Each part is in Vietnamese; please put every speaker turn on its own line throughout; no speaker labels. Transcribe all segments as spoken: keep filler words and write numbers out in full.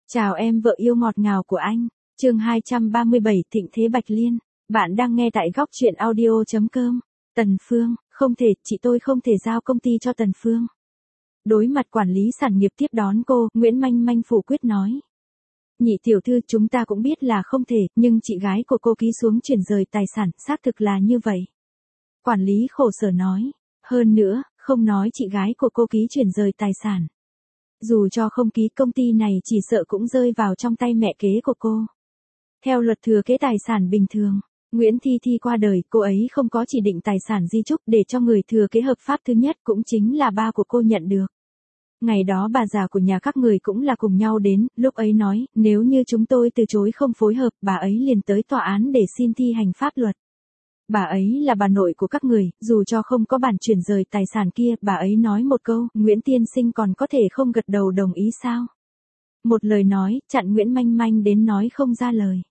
Chào em vợ yêu ngọt ngào của anh. Chương hai trăm ba mươi bảy Thịnh thế Bạch Liên. Bạn đang nghe tại góc truyện audio chấm com. Tần Phương, không thể, chị tôi không thể giao công ty cho Tần Phương. Đối mặt quản lý sản nghiệp tiếp đón cô, Nguyễn Manh Manh phủ quyết nói. Nhị tiểu thư, chúng ta cũng biết là không thể, nhưng chị gái của cô ký xuống chuyển rời tài sản, xác thực là như vậy. Quản lý khổ sở nói. Hơn nữa, không nói chị gái của cô ký chuyển rời tài sản. Dù cho không ký, công ty này chỉ sợ cũng rơi vào trong tay mẹ kế của cô. Theo luật thừa kế tài sản bình thường, Nguyễn Thi Thi qua đời, cô ấy không có chỉ định tài sản di chúc để cho người thừa kế hợp pháp thứ nhất cũng chính là ba của cô nhận được. Ngày đó bà già của nhà các người cũng là cùng nhau đến, lúc ấy nói, nếu như chúng tôi từ chối không phối hợp, bà ấy liền tới tòa án để xin thi hành pháp luật. Bà ấy là bà nội của các người, dù cho không có bản chuyển rời tài sản kia, bà ấy nói một câu, Nguyễn tiên sinh còn có thể không gật đầu đồng ý sao? Một lời nói, chặn Nguyễn Manh Manh đến nói không ra lời.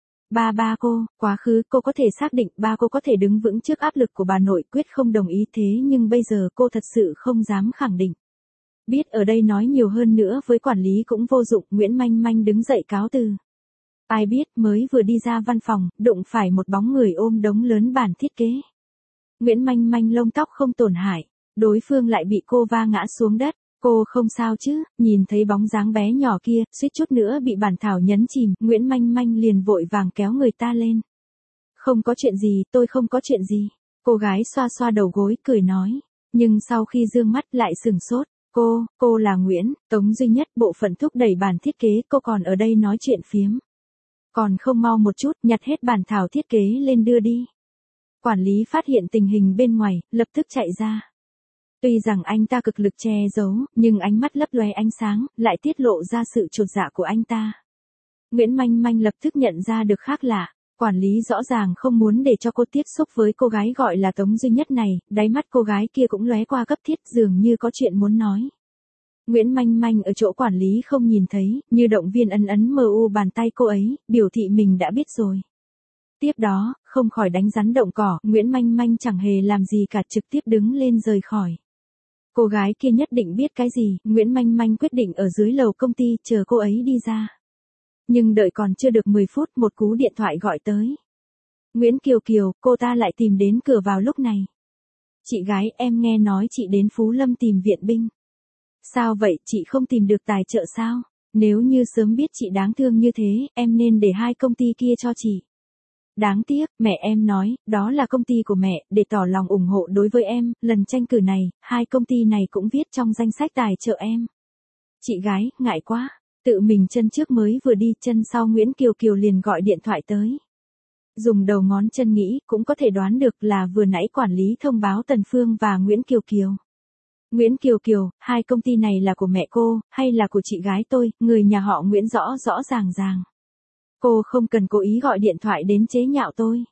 Ba ba cô, quá khứ cô có thể xác định ba cô có thể đứng vững trước áp lực của bà nội quyết không đồng ý thế nhưng bây giờ cô thật sự không dám khẳng định. Biết ở đây nói nhiều hơn nữa với quản lý cũng vô dụng, Nguyễn Manh Manh đứng dậy cáo từ. Ai biết mới vừa đi ra văn phòng, đụng phải một bóng người ôm đống lớn bản thiết kế. Nguyễn Manh Manh lông tóc không tổn hại, đối phương lại bị cô va ngã xuống đất. Cô không sao chứ, nhìn thấy bóng dáng bé nhỏ kia, suýt chút nữa bị bản thảo nhấn chìm, Nguyễn Manh Manh liền vội vàng kéo người ta lên. Không có chuyện gì, tôi không có chuyện gì. Cô gái xoa xoa đầu gối, cười nói. Nhưng sau khi dương mắt lại sừng sốt. Cô, cô là Nguyễn, Tống duy nhất bộ phận thúc đẩy bản thiết kế, cô còn ở đây nói chuyện phiếm. Còn không mau một chút, nhặt hết bản thảo thiết kế lên đưa đi. Quản lý phát hiện tình hình bên ngoài, lập tức chạy ra. Tuy rằng anh ta cực lực che giấu, nhưng ánh mắt lấp lóe ánh sáng, lại tiết lộ ra sự chột dạ của anh ta. Nguyễn Manh Manh lập tức nhận ra được khác lạ. Quản lý rõ ràng không muốn để cho cô tiếp xúc với cô gái gọi là Tống duy nhất này, đáy mắt cô gái kia cũng lóe qua cấp thiết dường như có chuyện muốn nói. Nguyễn Manh Manh ở chỗ quản lý không nhìn thấy, như động viên ấn ấn mờ u bàn tay cô ấy, biểu thị mình đã biết rồi. Tiếp đó, không khỏi đánh rắn động cỏ, Nguyễn Manh Manh chẳng hề làm gì cả, trực tiếp đứng lên rời khỏi. Cô gái kia nhất định biết cái gì, Nguyễn Manh Manh quyết định ở dưới lầu công ty chờ cô ấy đi ra. Nhưng đợi còn chưa được mười phút, một cú điện thoại gọi tới. Nguyễn Kiều Kiều, cô ta lại tìm đến cửa vào lúc này. Chị gái, em nghe nói chị đến Phú Lâm tìm viện binh. Sao vậy, chị không tìm được tài trợ sao? Nếu như sớm biết chị đáng thương như thế, em nên để hai công ty kia cho chị. Đáng tiếc, mẹ em nói, đó là công ty của mẹ, để tỏ lòng ủng hộ đối với em, lần tranh cử này, hai công ty này cũng viết trong danh sách tài trợ em. Chị gái, ngại quá. Tự mình chân trước mới vừa đi, chân sau Nguyễn Kiều Kiều liền gọi điện thoại tới. Dùng đầu ngón chân nghĩ, cũng có thể đoán được là vừa nãy quản lý thông báo Tần Phương và Nguyễn Kiều Kiều. Nguyễn Kiều Kiều, hai công ty này là của mẹ cô, hay là của chị gái tôi, người nhà họ Nguyễn rõ rõ ràng ràng. Cô không cần cố ý gọi điện thoại đến chế nhạo tôi.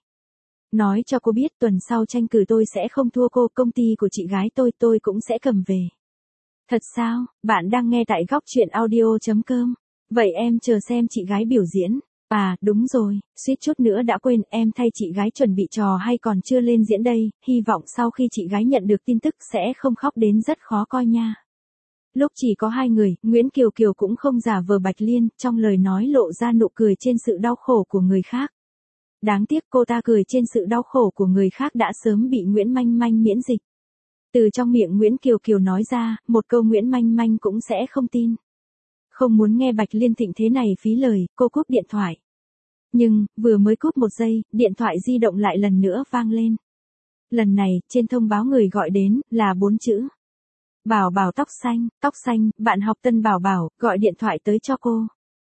Nói cho cô biết tuần sau tranh cử tôi sẽ không thua cô, công ty của chị gái tôi tôi cũng sẽ cầm về. Thật sao, bạn đang nghe tại góc truyện audio chấm com. Vậy em chờ xem chị gái biểu diễn. À, đúng rồi, suýt chút nữa đã quên, em thay chị gái chuẩn bị trò hay còn chưa lên diễn đây, hy vọng sau khi chị gái nhận được tin tức sẽ không khóc đến rất khó coi nha. Lúc chỉ có hai người, Nguyễn Kiều Kiều cũng không giả vờ Bạch Liên, trong lời nói lộ ra nụ cười trên sự đau khổ của người khác. Đáng tiếc cô ta cười trên sự đau khổ của người khác đã sớm bị Nguyễn Manh Manh miễn dịch. Từ trong miệng Nguyễn Kiều Kiều nói ra, một câu Nguyễn Manh Manh cũng sẽ không tin. Không muốn nghe Bạch Liên thịnh thế này phí lời, cô cúp điện thoại. Nhưng, vừa mới cúp một giây, điện thoại di động lại lần nữa vang lên. Lần này, trên thông báo người gọi đến, là bốn chữ. Bảo Bảo tóc xanh, tóc xanh, bạn học Tân Bảo Bảo, gọi điện thoại tới cho cô.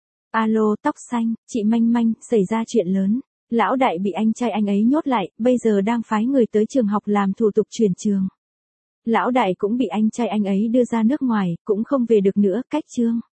Alo, tóc xanh, chị Manh Manh, xảy ra chuyện lớn. Lão đại bị anh trai anh ấy nhốt lại, bây giờ đang phái người tới trường học làm thủ tục chuyển trường. Lão đại cũng bị anh trai anh ấy đưa ra nước ngoài, cũng không về được nữa, cách chương.